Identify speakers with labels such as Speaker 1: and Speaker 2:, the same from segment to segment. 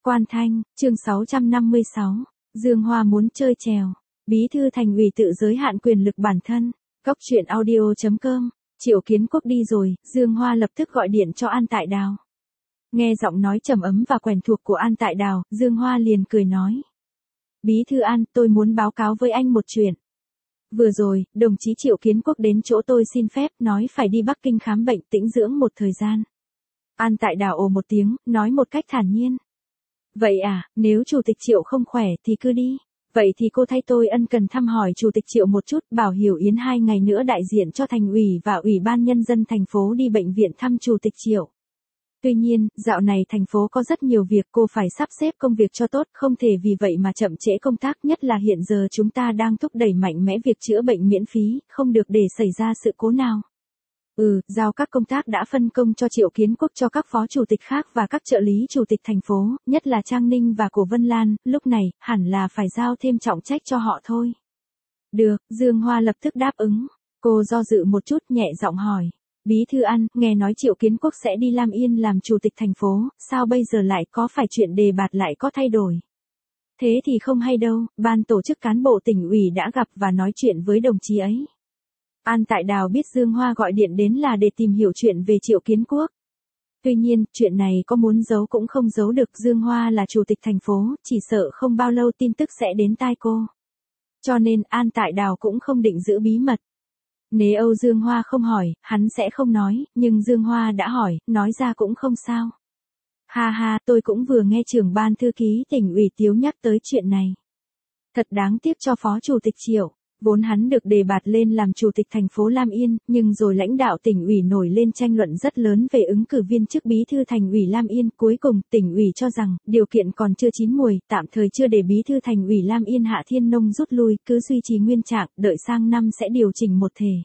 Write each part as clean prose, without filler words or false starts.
Speaker 1: Quan Thanh, chương 656, Dương Hoa muốn chơi chèo. Bí thư thành ủy tự giới hạn quyền lực bản thân. Góc truyện audio.com. Triệu Kiến Quốc đi rồi, Dương Hoa lập tức gọi điện cho An Tại Đào. Nghe giọng nói trầm ấm và quen thuộc của An Tại Đào, Dương Hoa liền cười nói. Bí thư An, tôi muốn báo cáo với anh một chuyện. Vừa rồi, đồng chí Triệu Kiến Quốc đến chỗ tôi xin phép, nói phải đi Bắc Kinh khám bệnh tĩnh dưỡng một thời gian. An Tại Đào ồ một tiếng, nói một cách thản nhiên. Vậy à, nếu Chủ tịch Triệu không khỏe thì cứ đi. Vậy thì cô thay tôi ân cần thăm hỏi Chủ tịch Triệu một chút, bảo Hiểu Yến 2 ngày nữa đại diện cho thành ủy và Ủy ban Nhân dân thành phố đi bệnh viện thăm Chủ tịch Triệu. Tuy nhiên, dạo này thành phố có rất nhiều việc, cô phải sắp xếp công việc cho tốt, không thể vì vậy mà chậm trễ công tác, nhất là hiện giờ chúng ta đang thúc đẩy mạnh mẽ việc chữa bệnh miễn phí, không được để xảy ra sự cố nào. Giao các công tác đã phân công cho Triệu Kiến Quốc cho các phó chủ tịch khác và các trợ lý chủ tịch thành phố, nhất là Trang Ninh và Cổ Vân Lan, lúc này, hẳn là phải giao thêm trọng trách cho họ thôi. Được, Dương Hoa lập tức đáp ứng. Cô do dự một chút nhẹ giọng hỏi. Bí thư An, nghe nói Triệu Kiến Quốc sẽ đi Lam Yên làm chủ tịch thành phố, sao bây giờ lại có phải chuyện đề bạt lại có thay đổi? Thế thì không hay đâu, ban tổ chức cán bộ tỉnh ủy đã gặp và nói chuyện với đồng chí ấy. An Tại Đào biết Dương Hoa gọi điện đến là để tìm hiểu chuyện về Triệu Kiến Quốc. Tuy nhiên, chuyện này có muốn giấu cũng không giấu được, Dương Hoa là chủ tịch thành phố, chỉ sợ không bao lâu tin tức sẽ đến tai cô. Cho nên An Tại Đào cũng không định giữ bí mật. Nếu Âu Dương Hoa không hỏi, hắn sẽ không nói, nhưng Dương Hoa đã hỏi, nói ra cũng không sao. Ha ha, tôi cũng vừa nghe trưởng ban thư ký tỉnh ủy Tiếu nhắc tới chuyện này. Thật đáng tiếc cho phó chủ tịch Triệu. Vốn hắn được đề bạt lên làm chủ tịch thành phố Lam Yên, nhưng rồi lãnh đạo tỉnh ủy nổi lên tranh luận rất lớn về ứng cử viên chức bí thư thành ủy Lam Yên. Cuối cùng, tỉnh ủy cho rằng, điều kiện còn chưa chín muồi, tạm thời chưa để bí thư thành ủy Lam Yên Hạ Thiên Nông rút lui, cứ duy trì nguyên trạng, đợi sang năm sẽ điều chỉnh một thể.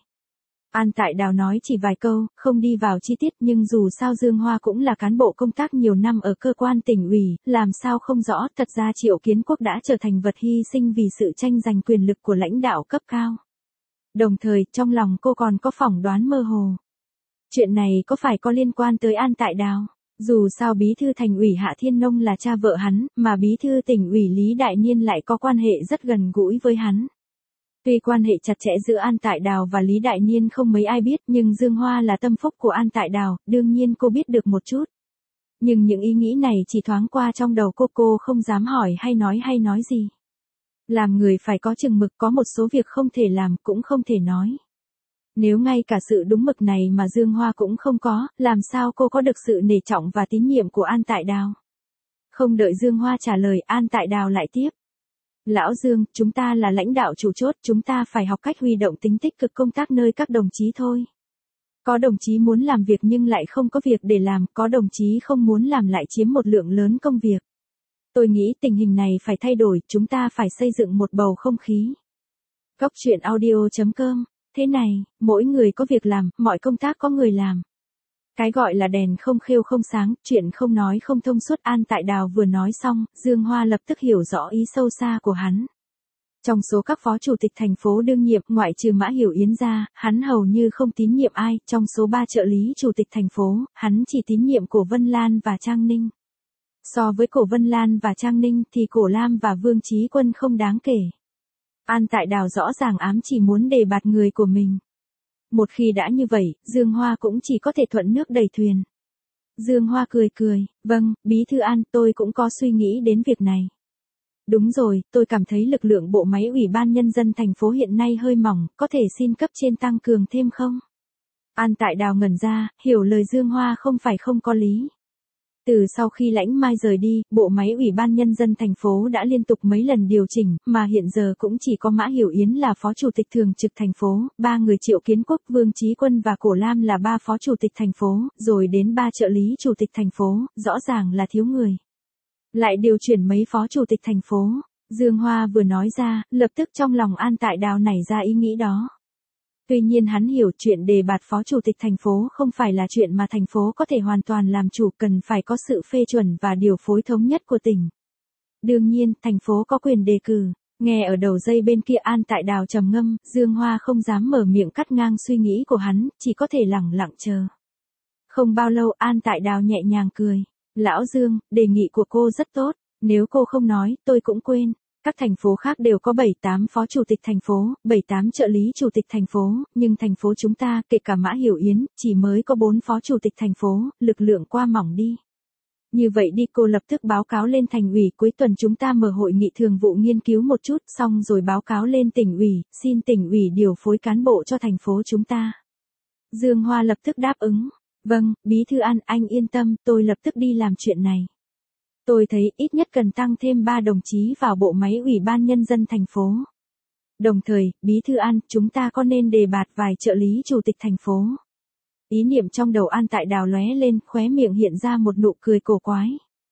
Speaker 1: An Tại Đào nói chỉ vài câu, không đi vào chi tiết, nhưng dù sao Dương Hoa cũng là cán bộ công tác nhiều năm ở cơ quan tỉnh ủy, làm sao không rõ, thật ra Triệu Kiến Quốc đã trở thành vật hy sinh vì sự tranh giành quyền lực của lãnh đạo cấp cao. Đồng thời, trong lòng cô còn có phỏng đoán mơ hồ. Chuyện này có phải có liên quan tới An Tại Đào? Dù sao bí thư thành ủy Hạ Thiên Nông là cha vợ hắn, mà bí thư tỉnh ủy Lý Đại Niên lại có quan hệ rất gần gũi với hắn. Tuy quan hệ chặt chẽ giữa An Tại Đào và Lý Đại Niên không mấy ai biết, nhưng Dương Hoa là tâm phúc của An Tại Đào, đương nhiên cô biết được một chút. Nhưng những ý nghĩ này chỉ thoáng qua trong đầu cô không dám hỏi hay nói gì. Làm người phải có chừng mực, có một số việc không thể làm cũng không thể nói. Nếu ngay cả sự đúng mực này mà Dương Hoa cũng không có, làm sao cô có được sự nể trọng và tín nhiệm của An Tại Đào? Không đợi Dương Hoa trả lời, An Tại Đào lại tiếp. Lão Dương, chúng ta là lãnh đạo chủ chốt, chúng ta phải học cách huy động tính tích cực công tác nơi các đồng chí thôi. Có đồng chí muốn làm việc nhưng lại không có việc để làm, có đồng chí không muốn làm lại chiếm một lượng lớn công việc. Tôi nghĩ tình hình này phải thay đổi, chúng ta phải xây dựng một bầu không khí. Góc truyện audio.com. Thế này, mỗi người có việc làm, mọi công tác có người làm. Cái gọi là đèn không khêu không sáng, chuyện không nói không thông suốt. An Tại Đào vừa nói xong, Dương Hoa lập tức hiểu rõ ý sâu xa của hắn. Trong số các phó chủ tịch thành phố đương nhiệm, ngoại trừ Mã Hiểu Yến ra, hắn hầu như không tín nhiệm ai. Trong số 3 trợ lý chủ tịch thành phố, hắn chỉ tín nhiệm Cổ Vân Lan và Trang Ninh. So với Cổ Vân Lan và Trang Ninh thì Cổ Lam và Vương Chí Quân không đáng kể. An Tại Đào rõ ràng ám chỉ muốn đề bạt người của mình. Một khi đã như vậy, Dương Hoa cũng chỉ có thể thuận nước đẩy thuyền. Dương Hoa cười, vâng, Bí thư An, tôi cũng có suy nghĩ đến việc này. Đúng rồi, tôi cảm thấy lực lượng bộ máy Ủy ban Nhân dân thành phố hiện nay hơi mỏng, có thể xin cấp trên tăng cường thêm không? An Tại Đào ngẩn ra, hiểu lời Dương Hoa không phải không có lý. Từ sau khi Lãnh Mai rời đi, bộ máy Ủy ban Nhân dân thành phố đã liên tục mấy lần điều chỉnh, mà hiện giờ cũng chỉ có Mã Hiểu Yến là phó chủ tịch thường trực thành phố, 3 người Triệu Kiến Quốc, Vương Chí Quân và Cổ Lam là 3 phó chủ tịch thành phố, rồi đến 3 trợ lý chủ tịch thành phố, rõ ràng là thiếu người. Lại điều chuyển mấy phó chủ tịch thành phố, Dương Hoa vừa nói ra, lập tức trong lòng An Tại Đào nảy ra ý nghĩ đó. Tuy nhiên hắn hiểu chuyện đề bạt phó chủ tịch thành phố không phải là chuyện mà thành phố có thể hoàn toàn làm chủ, cần phải có sự phê chuẩn và điều phối thống nhất của tỉnh. Đương nhiên, thành phố có quyền đề cử. Nghe ở đầu dây bên kia An Tại Đào trầm ngâm, Dương Hoa không dám mở miệng cắt ngang suy nghĩ của hắn, chỉ có thể lẳng lặng chờ. Không bao lâu An Tại Đào nhẹ nhàng cười. Lão Dương, đề nghị của cô rất tốt, nếu cô không nói, tôi cũng quên. Các thành phố khác đều có 7-8 phó chủ tịch thành phố, 7-8 trợ lý chủ tịch thành phố, nhưng thành phố chúng ta, kể cả Mã Hiểu Yến, chỉ mới có 4 phó chủ tịch thành phố, lực lượng quá mỏng đi. Như vậy đi, cô lập tức báo cáo lên thành ủy, cuối tuần chúng ta mở hội nghị thường vụ nghiên cứu một chút, xong rồi báo cáo lên tỉnh ủy, xin tỉnh ủy điều phối cán bộ cho thành phố chúng ta. Dương Hoa lập tức đáp ứng. Vâng, Bí thư An, anh yên tâm, tôi lập tức đi làm chuyện này. Tôi thấy ít nhất cần tăng thêm 3 đồng chí vào bộ máy Ủy ban Nhân dân thành phố. Đồng thời, Bí thư An, chúng ta có nên đề bạt vài trợ lý chủ tịch thành phố. Ý niệm trong đầu An Tại Đào lóe lên, khóe miệng hiện ra một nụ cười cổ quái.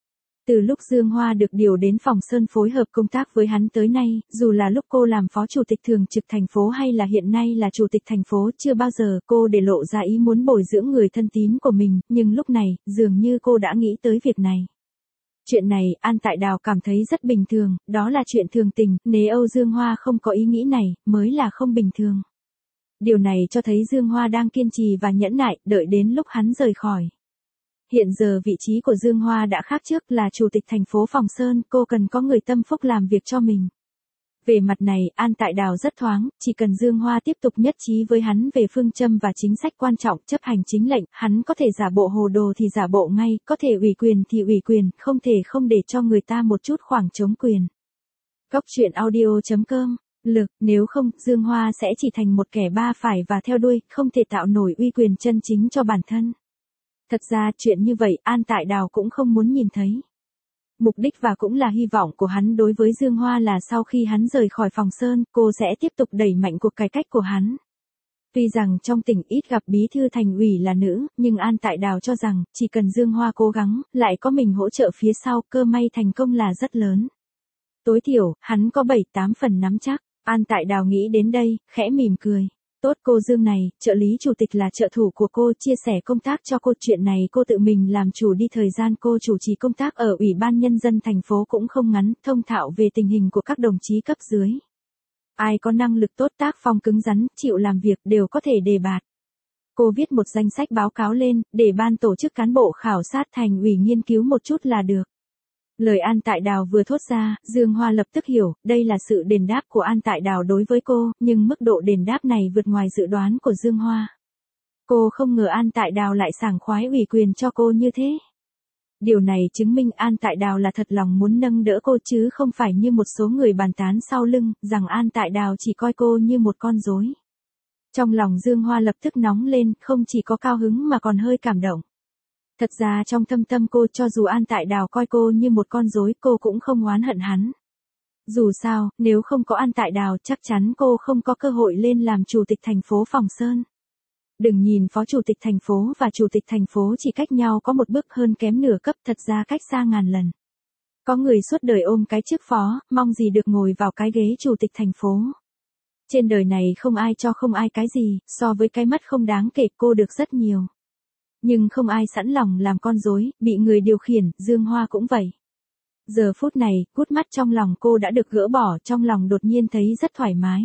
Speaker 1: Từ lúc Dương Hoa được điều đến phòng Sơn phối hợp công tác với hắn tới nay, dù là lúc cô làm phó chủ tịch thường trực thành phố hay là hiện nay là chủ tịch thành phố, chưa bao giờ cô để lộ ra ý muốn bồi dưỡng người thân tín của mình, nhưng lúc này, dường như cô đã nghĩ tới việc này. Chuyện này, An Tại Đào cảm thấy rất bình thường, đó là chuyện thường tình, nếu Âu Dương Hoa không có ý nghĩ này, mới là không bình thường. Điều này cho thấy Dương Hoa đang kiên trì và nhẫn nại, đợi đến lúc hắn rời khỏi. Hiện giờ vị trí của Dương Hoa đã khác trước, là chủ tịch thành phố Phòng Sơn, cô cần có người tâm phúc làm việc cho mình. Về mặt này, An Tại Đào rất thoáng, chỉ cần Dương Hoa tiếp tục nhất trí với hắn về phương châm và chính sách quan trọng, chấp hành chính lệnh, hắn có thể giả bộ hồ đồ thì giả bộ ngay, có thể ủy quyền thì ủy quyền, không thể không để cho người ta một chút khoảng trống quyền. Góc truyện audio.com. Lực, nếu không, Dương Hoa sẽ chỉ thành một kẻ ba phải và theo đuôi, không thể tạo nổi uy quyền chân chính cho bản thân. Thật ra, chuyện như vậy, An Tại Đào cũng không muốn nhìn thấy. Mục đích và cũng là hy vọng của hắn đối với Dương Hoa là sau khi hắn rời khỏi Phòng Sơn, cô sẽ tiếp tục đẩy mạnh cuộc cải cách của hắn. Tuy rằng trong tỉnh ít gặp bí thư thành ủy là nữ, nhưng An Tại Đào cho rằng, chỉ cần Dương Hoa cố gắng, lại có mình hỗ trợ phía sau, cơ may thành công là rất lớn. Tối thiểu, hắn có 7-8 phần nắm chắc. An Tại Đào nghĩ đến đây, khẽ mỉm cười. Tốt cô Dương này, trợ lý chủ tịch là trợ thủ của cô, chia sẻ công tác cho cô, chuyện này cô tự mình làm chủ đi. Thời gian cô chủ trì công tác ở Ủy ban Nhân dân thành phố cũng không ngắn, thông thạo về tình hình của các đồng chí cấp dưới. Ai có năng lực tốt, tác phong cứng rắn, chịu làm việc đều có thể đề bạt. Cô viết một danh sách báo cáo lên, để ban tổ chức cán bộ khảo sát thành ủy nghiên cứu một chút là được. Lời An Tại Đào vừa thốt ra, Dương Hoa lập tức hiểu, đây là sự đền đáp của An Tại Đào đối với cô, nhưng mức độ đền đáp này vượt ngoài dự đoán của Dương Hoa. Cô không ngờ An Tại Đào lại sảng khoái ủy quyền cho cô như thế. Điều này chứng minh An Tại Đào là thật lòng muốn nâng đỡ cô chứ không phải như một số người bàn tán sau lưng, rằng An Tại Đào chỉ coi cô như một con rối. Trong lòng Dương Hoa lập tức nóng lên, không chỉ có cao hứng mà còn hơi cảm động. Thật ra trong thâm tâm cô, cho dù An Tại Đào coi cô như một con rối, cô cũng không oán hận hắn. Dù sao, nếu không có An Tại Đào, chắc chắn cô không có cơ hội lên làm chủ tịch thành phố Phòng Sơn. Đừng nhìn phó chủ tịch thành phố và chủ tịch thành phố chỉ cách nhau có một bước hơn kém nửa cấp, thật ra cách xa ngàn lần. Có người suốt đời ôm cái chức phó, mong gì được ngồi vào cái ghế chủ tịch thành phố. Trên đời này không ai cho không ai cái gì, so với cái mất không đáng kể, cô được rất nhiều. Nhưng không ai sẵn lòng làm con rối, bị người điều khiển, Dương Hoa cũng vậy. Giờ phút này, cút mắt trong lòng cô đã được gỡ bỏ, trong lòng đột nhiên thấy rất thoải mái.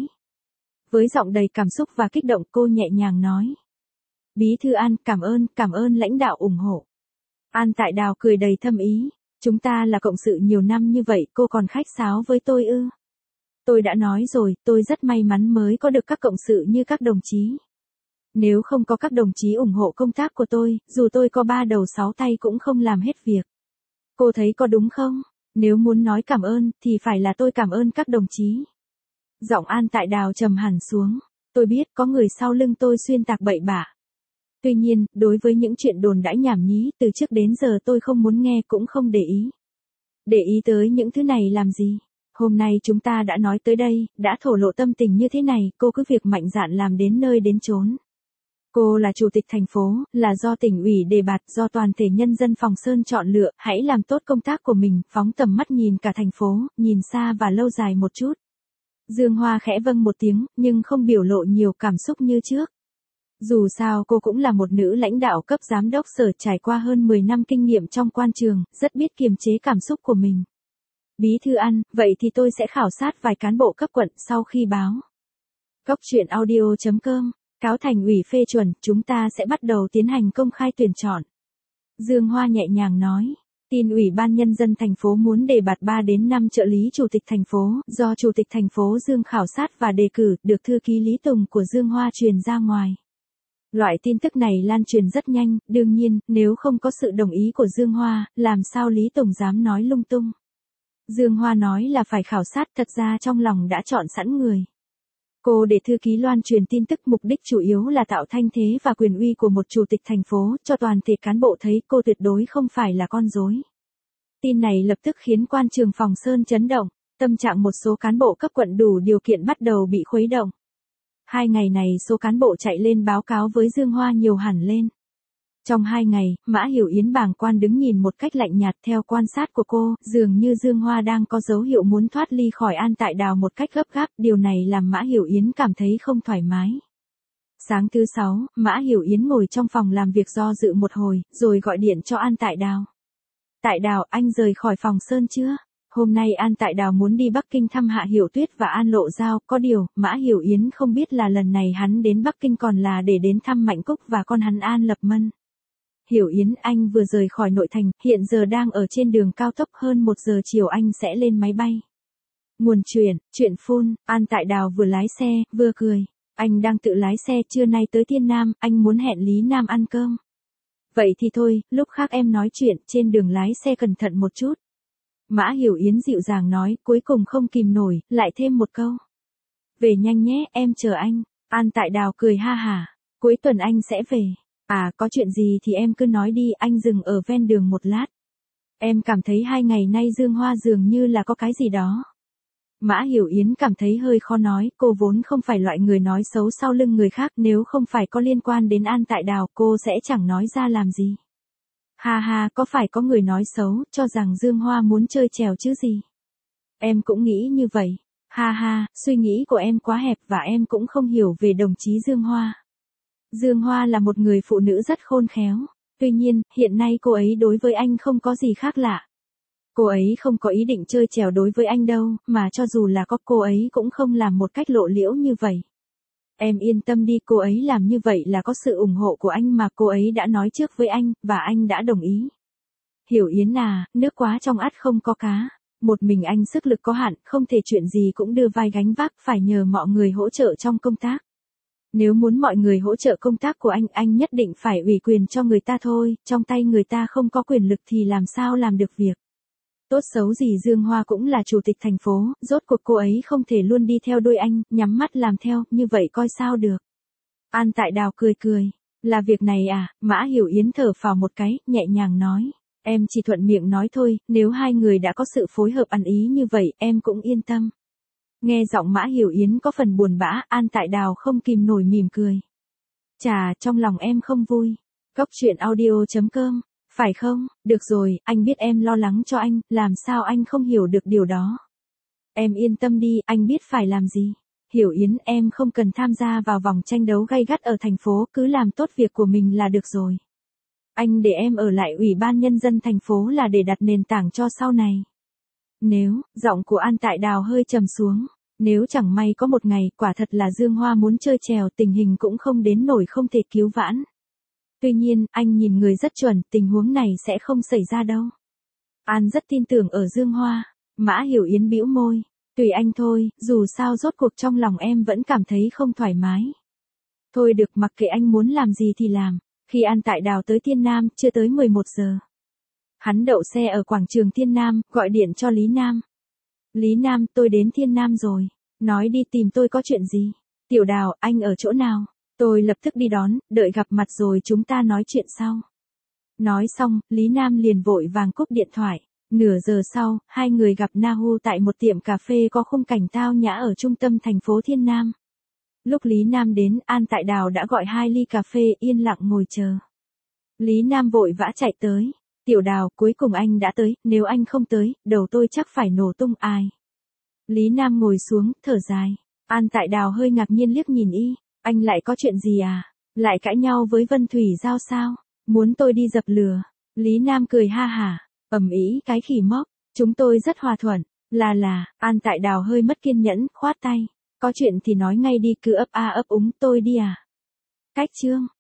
Speaker 1: Với giọng đầy cảm xúc và kích động, cô nhẹ nhàng nói. Bí thư An, cảm ơn lãnh đạo ủng hộ. An Tại Đào cười đầy thâm ý. Chúng ta là cộng sự nhiều năm như vậy, cô còn khách sáo với tôi ư? Tôi đã nói rồi, tôi rất may mắn mới có được các cộng sự như các đồng chí. Nếu không có các đồng chí ủng hộ công tác của tôi, dù tôi có 3 đầu 6 tay cũng không làm hết việc. Cô thấy có đúng không? Nếu muốn nói cảm ơn, thì phải là tôi cảm ơn các đồng chí. Giọng An Tại Đào trầm hẳn xuống. Tôi biết có người sau lưng tôi xuyên tạc bậy bạ. Tuy nhiên, đối với những chuyện đồn đãi nhảm nhí, từ trước đến giờ tôi không muốn nghe cũng không để ý. Để ý tới những thứ này làm gì? Hôm nay chúng ta đã nói tới đây, đã thổ lộ tâm tình như thế này, cô cứ việc mạnh dạn làm đến nơi đến chốn. Cô là chủ tịch thành phố, là do tỉnh ủy đề bạt, do toàn thể nhân dân Phòng Sơn chọn lựa, hãy làm tốt công tác của mình, phóng tầm mắt nhìn cả thành phố, nhìn xa và lâu dài một chút. Dương Hoa khẽ vâng một tiếng, nhưng không biểu lộ nhiều cảm xúc như trước. Dù sao cô cũng là một nữ lãnh đạo cấp giám đốc sở, trải qua hơn 10 năm kinh nghiệm trong quan trường, rất biết kiềm chế cảm xúc của mình. Bí thư An, vậy thì tôi sẽ khảo sát vài cán bộ cấp quận sau khi báo. Góc truyện audio.com, cáo thành ủy phê chuẩn, chúng ta sẽ bắt đầu tiến hành công khai tuyển chọn. Dương Hoa nhẹ nhàng nói. Tin Ủy ban Nhân dân thành phố muốn đề bạt 3 đến 5 trợ lý chủ tịch thành phố, do Chủ tịch thành phố Dương khảo sát và đề cử, được thư ký Lý Tùng của Dương Hoa truyền ra ngoài. Loại tin tức này lan truyền rất nhanh, đương nhiên, nếu không có sự đồng ý của Dương Hoa, làm sao Lý Tùng dám nói lung tung. Dương Hoa nói là phải khảo sát, thật ra trong lòng đã chọn sẵn người. Cô để thư ký loan truyền tin tức, mục đích chủ yếu là tạo thanh thế và quyền uy của một chủ tịch thành phố, cho toàn thể cán bộ thấy cô tuyệt đối không phải là con rối. Tin này lập tức khiến quan trường Phòng Sơn chấn động, tâm trạng một số cán bộ cấp quận đủ điều kiện bắt đầu bị khuấy động. 2 ngày này số cán bộ chạy lên báo cáo với Dương Hoa nhiều hẳn lên. Trong 2 ngày, Mã Hiểu Yến bàng quan đứng nhìn một cách lạnh nhạt. Theo quan sát của cô, dường như Dương Hoa đang có dấu hiệu muốn thoát ly khỏi An Tại Đào một cách gấp gáp, điều này làm Mã Hiểu Yến cảm thấy không thoải mái. Sáng thứ 6, Mã Hiểu Yến ngồi trong phòng làm việc do dự một hồi, rồi gọi điện cho An Tại Đào. Tại Đào, anh rời khỏi Phòng Sơn chưa? Hôm nay An Tại Đào muốn đi Bắc Kinh thăm Hạ Hiểu Tuyết và An Lộ Giao, có điều, Mã Hiểu Yến không biết là lần này hắn đến Bắc Kinh còn là để đến thăm Mạnh Cúc và con hắn An Lập Mân. Hiểu Yến, anh vừa rời khỏi nội thành, hiện giờ đang ở trên đường cao tốc, hơn 1 giờ chiều anh sẽ lên máy bay. Nguồn chuyện phun, An Tại Đào vừa lái xe, vừa cười. Anh đang tự lái xe, trưa nay tới Thiên Nam, anh muốn hẹn Lý Nam ăn cơm. Vậy thì thôi, lúc khác em nói chuyện, trên đường lái xe cẩn thận một chút. Mã Hiểu Yến dịu dàng nói, cuối cùng không kìm nổi, lại thêm một câu. Về nhanh nhé, em chờ anh. An Tại Đào cười ha hả. Cuối tuần anh sẽ về. À, có chuyện gì thì em cứ nói đi, anh dừng ở ven đường một lát. Em cảm thấy 2 ngày nay Dương Hoa dường như là có cái gì đó. Mã Hiểu Yến cảm thấy hơi khó nói, cô vốn không phải loại người nói xấu sau lưng người khác, nếu không phải có liên quan đến An Tại Đào, cô sẽ chẳng nói ra làm gì. Ha ha, có phải có người nói xấu, cho rằng Dương Hoa muốn chơi chèo chứ gì. Em cũng nghĩ như vậy. Ha ha, suy nghĩ của em quá hẹp và em cũng không hiểu về đồng chí Dương Hoa. Dương Hoa là một người phụ nữ rất khôn khéo. Tuy nhiên, hiện nay cô ấy đối với anh không có gì khác lạ. Cô ấy không có ý định chơi chèo đối với anh đâu, mà cho dù là có, cô ấy cũng không làm một cách lộ liễu như vậy. Em yên tâm đi, cô ấy làm như vậy là có sự ủng hộ của anh mà, cô ấy đã nói trước với anh, và anh đã đồng ý. Hiểu Yến à, nước quá trong ắt không có cá. Một mình anh sức lực có hạn, không thể chuyện gì cũng đưa vai gánh vác, phải nhờ mọi người hỗ trợ trong công tác. Nếu muốn mọi người hỗ trợ công tác của anh nhất định phải ủy quyền cho người ta thôi, trong tay người ta không có quyền lực thì làm sao làm được việc. Tốt xấu gì Dương Hoa cũng là chủ tịch thành phố, rốt cuộc cô ấy không thể luôn đi theo đuôi anh, nhắm mắt làm theo, như vậy coi sao được. An Tại Đào cười cười, là việc này à, Mã Hiểu Yến thở phào một cái, nhẹ nhàng nói, em chỉ thuận miệng nói thôi, nếu hai người đã có sự phối hợp ăn ý như vậy, em cũng yên tâm. Nghe giọng Mã Hiểu Yến có phần buồn bã, An Tại Đào không kìm nổi mỉm cười. Chà, trong lòng em không vui. Góc chuyện audio.com, phải không? Được rồi, anh biết em lo lắng cho anh, làm sao anh không hiểu được điều đó. Em yên tâm đi, anh biết phải làm gì. Hiểu Yến, em không cần tham gia vào vòng tranh đấu gay gắt ở thành phố, cứ làm tốt việc của mình là được rồi. Anh để em ở lại Ủy ban Nhân dân thành phố là để đặt nền tảng cho sau này. Nếu, giọng của An Tại Đào hơi trầm xuống, nếu chẳng may có một ngày, quả thật là Dương Hoa muốn chơi chèo, tình hình cũng không đến nổi không thể cứu vãn. Tuy nhiên, anh nhìn người rất chuẩn, tình huống này sẽ không xảy ra đâu. An rất tin tưởng ở Dương Hoa. Mã Hiểu Yến bĩu môi. Tùy anh thôi, dù sao rốt cuộc trong lòng em vẫn cảm thấy không thoải mái. Thôi được, mặc kệ anh muốn làm gì thì làm. Khi An Tại Đào tới Thiên Nam, chưa tới 11 giờ. Hắn đậu xe ở quảng trường Thiên Nam, gọi điện cho Lý Nam. Lý Nam, tôi đến Thiên Nam rồi. Nói đi, tìm tôi có chuyện gì? Tiểu Đào, anh ở chỗ nào? Tôi lập tức đi đón, đợi gặp mặt rồi chúng ta nói chuyện sau. Nói xong, Lý Nam liền vội vàng cúp điện thoại. Nửa giờ sau, hai người gặp Nahu tại một tiệm cà phê có khung cảnh tao nhã ở trung tâm thành phố Thiên Nam. Lúc Lý Nam đến, An Tại Đào đã gọi 2 ly cà phê, yên lặng ngồi chờ. Lý Nam vội vã chạy tới. Tiểu Đào, cuối cùng anh đã tới, nếu anh không tới, đầu tôi chắc phải nổ tung ai. Lý Nam ngồi xuống, thở dài. An Tại Đào hơi ngạc nhiên liếc nhìn y. Anh lại có chuyện gì à? Lại cãi nhau với Vân Thủy Giao sao? Muốn tôi đi dập lửa? Lý Nam cười ha hả. Ầm ĩ cái khỉ mốc. Chúng tôi rất hòa thuận. An Tại Đào hơi mất kiên nhẫn, khoát tay. Có chuyện thì nói ngay đi, cứ ấp a ấp úng, tôi đi à? Cách chương.